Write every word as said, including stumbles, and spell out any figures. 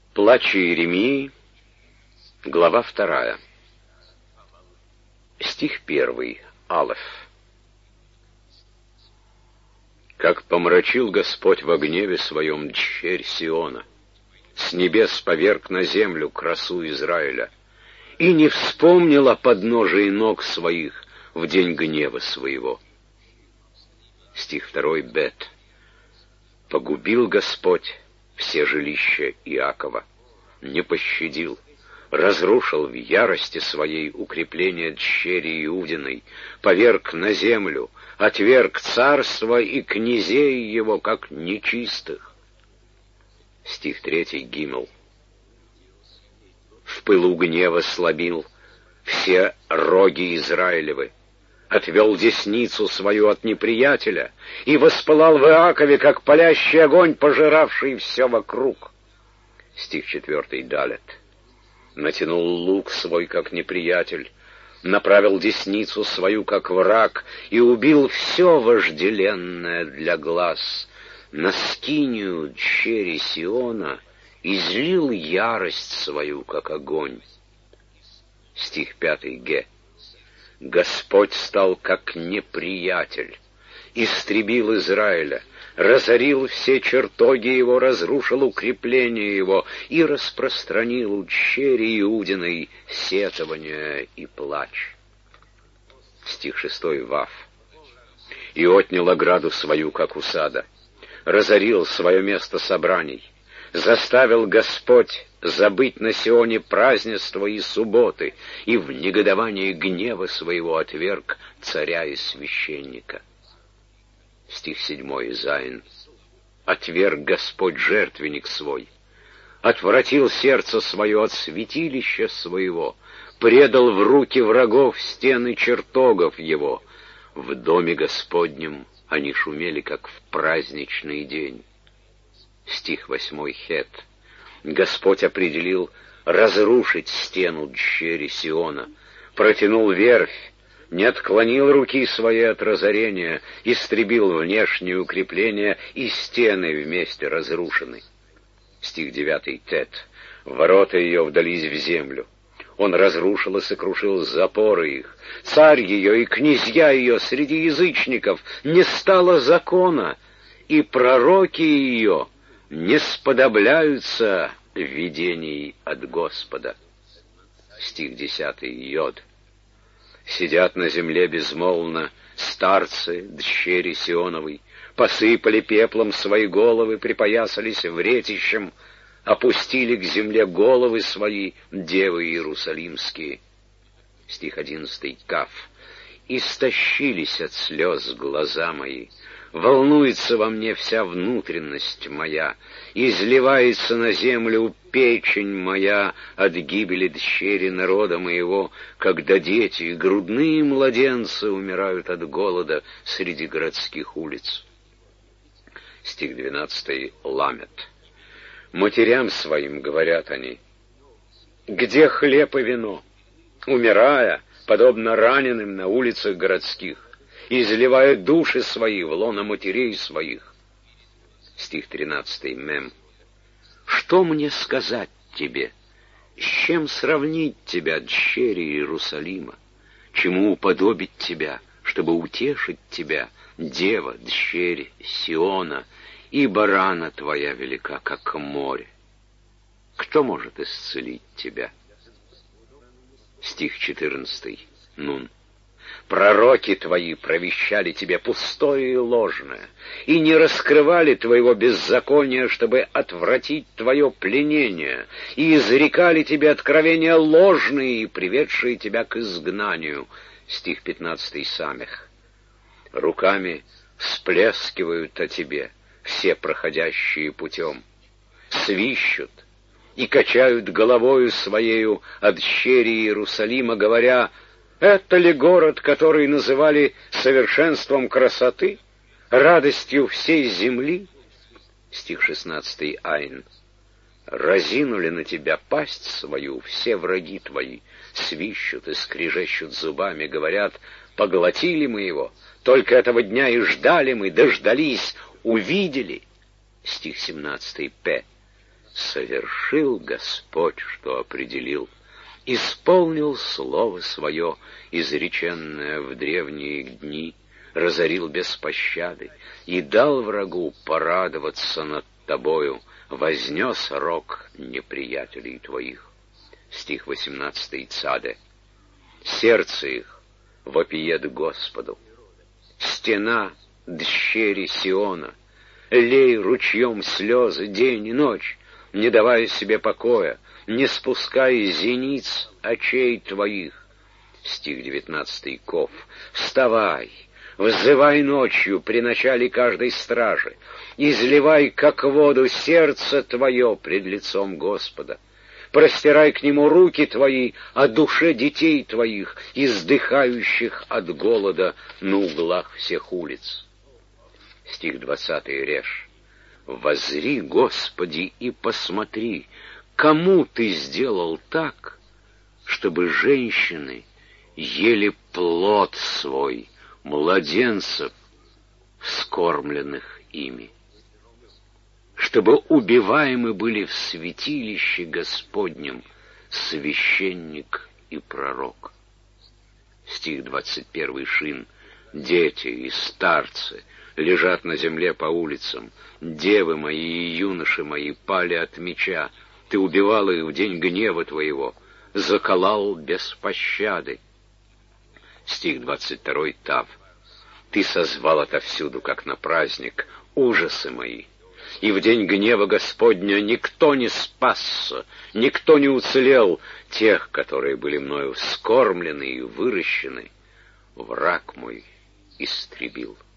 Плач Иеремии, глава вторая. Стих первый, Алеф. Как помрачил Господь во гневе своем дщерь Сиона, с небес поверг на землю красу Израиля, и не вспомнил о подножии ног своих в день гнева своего. Стих второй, Бет. Погубил Господь все жилища Иакова, не пощадил, разрушил в ярости своей укрепления дщери Иудиной, поверг на землю, отверг царство и князей его, как нечистых. Стих третий, Гимел. В пылу гнева сломил все роги Израилевы, отвел десницу свою от неприятеля и воспылал в Иакове, как палящий огонь, пожиравший все вокруг. Стих четвертый, Далет. Натянул лук свой, как неприятель, направил десницу свою, как враг, и убил все вожделенное для глаз. На скинию дщери Сиона излил ярость свою, как огонь. Стих пятый, Ге. Господь стал как неприятель, истребил Израиля, разорил все чертоги его, разрушил укрепления его и распространил у дщери Иудиной сетование и плач. Стих шестой, Вав. И отнял ограду свою, как усада, разорил свое место собраний, заставил Господь забыть на Сионе празднества и субботы, и в негодовании гнева своего отверг царя и священника. Стих седьмой, Зайн. Отверг Господь жертвенник свой, отвратил сердце свое от святилища своего, предал в руки врагов стены чертогов его. В доме Господнем они шумели, как в праздничный день. Стих восьмой, Хет. Господь определил разрушить стену дщери Сиона, протянул верфь, не отклонил руки своей от разорения, истребил внешние укрепления, и стены вместе разрушены. Стих девятый, Тет. Ворота ее вдались в землю. Он разрушил и сокрушил запоры их. Царь ее и князья ее среди язычников, не стало закона, и пророки ее не сподобляются видений от Господа. Стих десятый, Йод. Сидят на земле безмолвно старцы дщери Сионовой, посыпали пеплом свои головы, припоясались вретищем, опустили к земле головы свои девы иерусалимские. Стих одиннадцатый, Каф. Истощились от слез глаза мои, волнуется во мне вся внутренность моя, изливается на землю печень моя от гибели дщери народа моего, когда дети и грудные младенцы умирают от голода среди городских улиц. Стих двенадцатый, Ламет. Матерям своим говорят они: где хлеб и вино? Умирая, подобно раненым на улицах городских, изливая души свои в лоно матерей своих. Стих тринадцатый, Мем. Что мне сказать тебе? С чем сравнить тебя, дщери Иерусалима? Чему уподобить тебя, чтобы утешить тебя, дева, дщери Сиона, ибо рана твоя велика, как море? Кто может исцелить тебя? Стих четырнадцатый, Нун. Пророки твои провещали тебе пустое и ложное, и не раскрывали твоего беззакония, чтобы отвратить твое пленение, и изрекали тебе откровения ложные, приведшие тебя к изгнанию. Стих пятнадцатый, Самех. Руками всплескивают о тебе все проходящие путем, свищут и качают головою своею от дщери Иерусалима, говоря: это ли город, который называли совершенством красоты, радостью всей земли? Стих шестнадцатый, Айн. Разинули на тебя пасть свою все враги твои, свищут и скрежещут зубами, говорят: поглотили мы его, только этого дня и ждали мы, дождались, увидели. Стих семнадцатый, П. Совершил Господь, что определил, исполнил слово свое, изреченное в древние дни, разорил без пощады и дал врагу порадоваться над тобою, вознес рог неприятелей твоих. Стих восемнадцатый Цаде. Сердце их вопиет Господу. Стена дщери Сиона, лей ручьем слезы день и ночь, не давая себе покоя, не спуская зениц очей твоих. Стих девятнадцатый Ков. Вставай, взывай ночью при начале каждой стражи, изливай, как воду, сердце твое пред лицом Господа. Простирай к нему руки твои о душе детей твоих, издыхающих от голода на углах всех улиц. Стих двадцатый Реш. Воззри, Господи, и посмотри, кому ты сделал так, чтобы женщины ели плод свой, младенцев, вскормленных ими, чтобы убиваемы были в святилище Господнем священник и пророк. Стих двадцать первый Шин. Дети и старцы лежат на земле по улицам, девы мои и юноши мои пали от меча, ты убивал их в день гнева твоего, заколал без пощады. Стих двадцать второй Тав. Ты созвал отовсюду, как на праздник, ужасы мои, и в день гнева Господня никто не спасся, никто не уцелел, тех, которые были мною вскормлены и выращены, враг мой истребил.